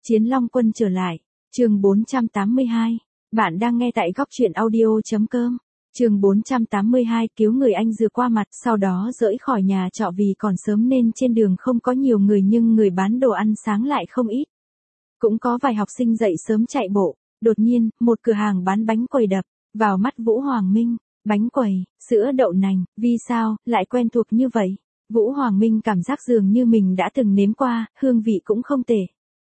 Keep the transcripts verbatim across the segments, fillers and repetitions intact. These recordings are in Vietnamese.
Chiến Long Quân trở lại, chương bốn trăm tám mươi hai. Bạn đang nghe tại góc truyện audio.com. Chương bốn trăm tám mươi hai, cứu người anh rửa qua mặt, sau đó rỡi khỏi nhà trọ vì còn sớm nên trên đường không có nhiều người nhưng người bán đồ ăn sáng lại không ít. Cũng có vài học sinh dậy sớm chạy bộ, đột nhiên, một cửa hàng bán bánh quẩy đập vào mắt Vũ Hoàng Minh. Bánh quẩy, sữa đậu nành, vì sao lại quen thuộc như vậy? Vũ Hoàng Minh cảm giác dường như mình đã từng nếm qua, hương vị cũng không tệ.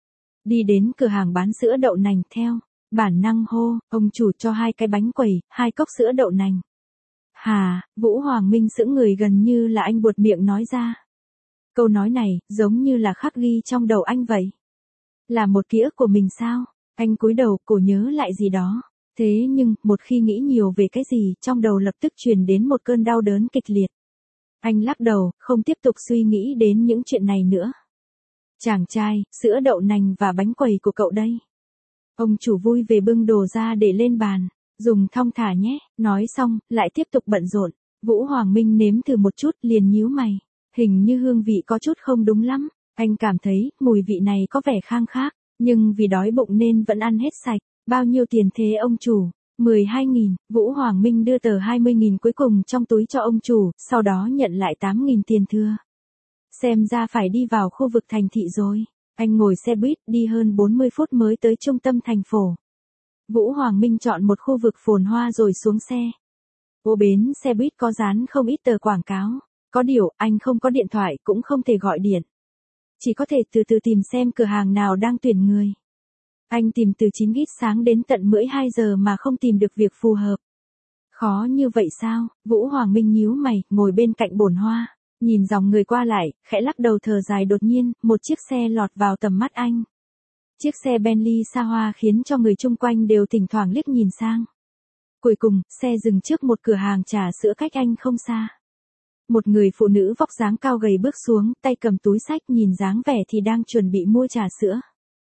Đi đến cửa hàng bán sữa đậu nành theo bản năng hô, ông chủ cho hai cái bánh quẩy, hai cốc sữa đậu nành. Hà, Vũ Hoàng Minh sững người gần như là anh buột miệng nói ra. Câu nói này, giống như là khắc ghi trong đầu anh vậy. Là một ký ức của mình sao? Anh cúi đầu, cổ nhớ lại gì đó. Thế nhưng, một khi nghĩ nhiều về cái gì, trong đầu lập tức truyền đến một cơn đau đớn kịch liệt. Anh lắc đầu, không tiếp tục suy nghĩ đến những chuyện này nữa. Chàng trai, sữa đậu nành và bánh quẩy của cậu đây. Ông chủ vui về bưng đồ ra để lên bàn. Dùng thong thả nhé, nói xong, lại tiếp tục bận rộn. Vũ Hoàng Minh nếm thử một chút, liền nhíu mày. Hình như hương vị có chút không đúng lắm. Anh cảm thấy, mùi vị này có vẻ khang khác, nhưng vì đói bụng nên vẫn ăn hết sạch. Bao nhiêu tiền thế ông chủ? mười hai nghìn, Vũ Hoàng Minh đưa tờ hai mươi nghìn cuối cùng trong túi cho ông chủ, sau đó nhận lại tám nghìn tiền thừa. Xem ra phải đi vào khu vực thành thị rồi. Anh ngồi xe buýt đi hơn bốn mươi phút mới tới trung tâm thành phố. Vũ Hoàng Minh chọn một khu vực phồn hoa rồi xuống xe. Ô bến xe buýt có dán không ít tờ quảng cáo. Có điều, anh không có điện thoại cũng không thể gọi điện. Chỉ có thể từ từ tìm xem cửa hàng nào đang tuyển người. Anh tìm từ chín giờ sáng đến tận mười hai giờ mà không tìm được việc phù hợp. Khó như vậy sao? Vũ Hoàng Minh nhíu mày, ngồi bên cạnh bồn hoa. Nhìn dòng người qua lại, khẽ lắc đầu thở dài đột nhiên, một chiếc xe lọt vào tầm mắt anh. Chiếc xe Bentley xa hoa khiến cho người chung quanh đều thỉnh thoảng liếc nhìn sang. Cuối cùng, xe dừng trước một cửa hàng trà sữa cách anh không xa. Một người phụ nữ vóc dáng cao gầy bước xuống, tay cầm túi xách nhìn dáng vẻ thì đang chuẩn bị mua trà sữa.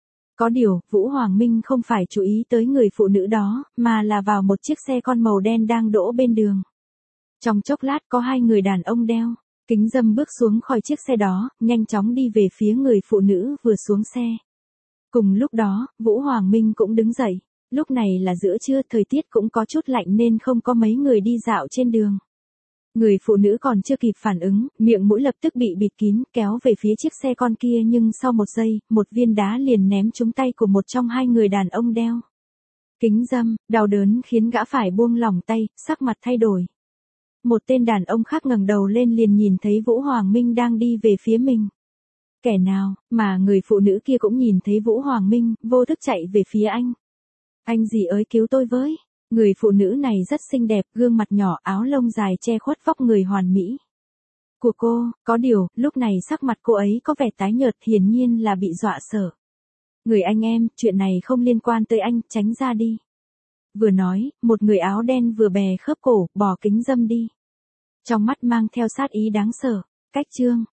Có điều, Vũ Hoàng Minh không phải chú ý tới người phụ nữ đó, mà là vào một chiếc xe con màu đen đang đỗ bên đường. Trong chốc lát có hai người đàn ông đeo kính râm bước xuống khỏi chiếc xe đó, nhanh chóng đi về phía người phụ nữ vừa xuống xe. Cùng lúc đó, Vũ Hoàng Minh cũng đứng dậy. Lúc này là giữa trưa, thời tiết cũng có chút lạnh nên không có mấy người đi dạo trên đường. Người phụ nữ còn chưa kịp phản ứng, miệng mũi lập tức bị bịt kín, kéo về phía chiếc xe con kia nhưng sau một giây, một viên đá liền ném trúng tay của một trong hai người đàn ông đeo kính râm, đau đớn khiến gã phải buông lỏng tay, sắc mặt thay đổi. Một tên đàn ông khác ngẩng đầu lên liền nhìn thấy Vũ Hoàng Minh đang đi về phía mình. Kẻ nào, mà người phụ nữ kia cũng nhìn thấy Vũ Hoàng Minh, vô thức chạy về phía anh. Anh gì ơi cứu tôi với. Người phụ nữ này rất xinh đẹp, gương mặt nhỏ, áo lông dài che khuất vóc người hoàn mỹ của cô, có điều, lúc này sắc mặt cô ấy có vẻ tái nhợt, hiển nhiên là bị dọa sợ. Người anh em, chuyện này không liên quan tới anh, tránh ra đi. Vừa nói, một người áo đen vừa bè khớp cổ, bỏ kính râm đi. Trong mắt mang theo sát ý đáng sợ. Cách chương,